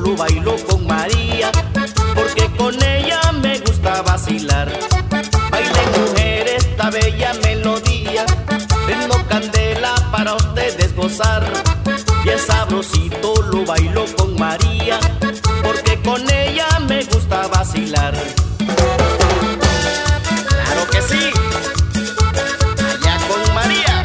lo bailo con María, porque con ella me gusta vacilar. Bailen mujeres esta bella melodía, ritmo candela para ustedes gozar. Bien sabrosito lo bailo con María, porque con ella me gusta vacilar. ¡Claro que sí! ¡Allá con María!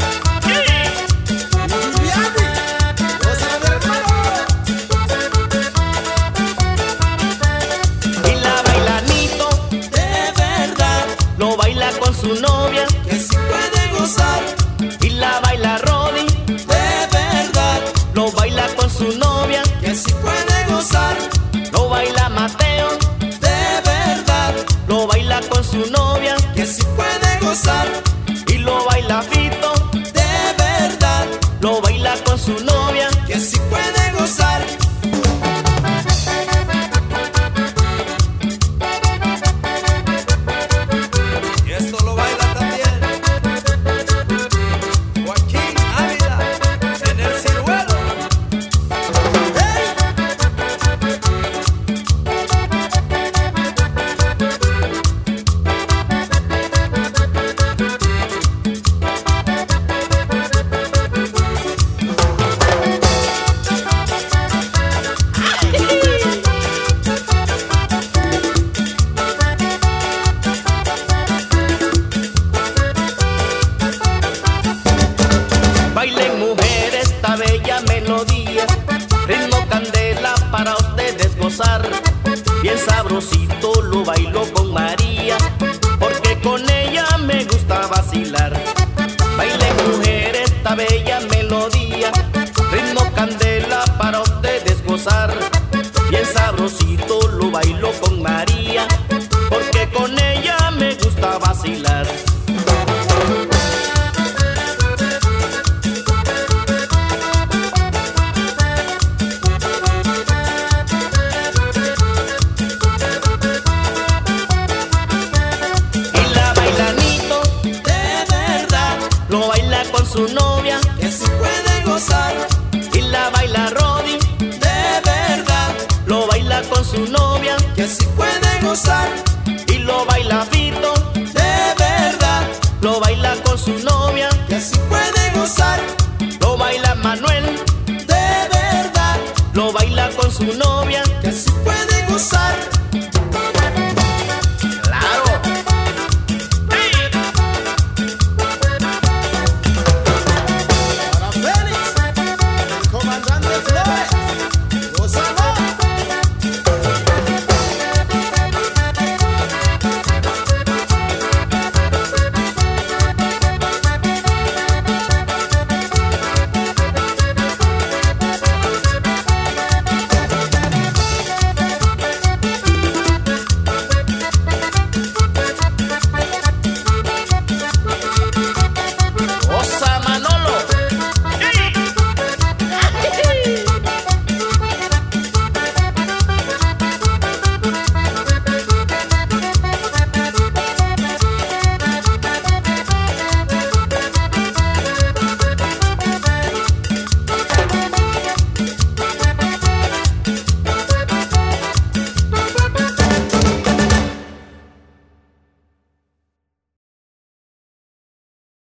Y la bailanito, de verdad, lo baila con su novia, que sí puede gozar. y la baila Rodi, De verdad, lo baila con su novia, que sí puede gozar. lo baila Mateo, De verdad, lo baila con su novia, que sí puede gozar. y lo baila Fito, De verdad, lo baila con su novia. que sí puede gozar. Y esto lo baila también Joaquín Ávila en el ciruelo. ¡Hey! Bailen mujeres esta bella melodía, ritmo candela para ustedes gozar. Bien sabrosito lo bailo con María, porque con ella me gusta vacilar. Bailen mujeres esta bella melodía, ritmo candela para ustedes gozar. Bien sabrosito lo bailo con María, porque con ella me gusta vacilar. Lo baila con su novia, Que sí puede gozar. y la baila Rodi, De verdad, lo baila con su novia, que sí puede gozar. y lo baila Fito, De verdad, lo baila con su novia, que sí puede gozar. lo baila Manuel, De verdad, lo baila con su novia, que sí puede gozar.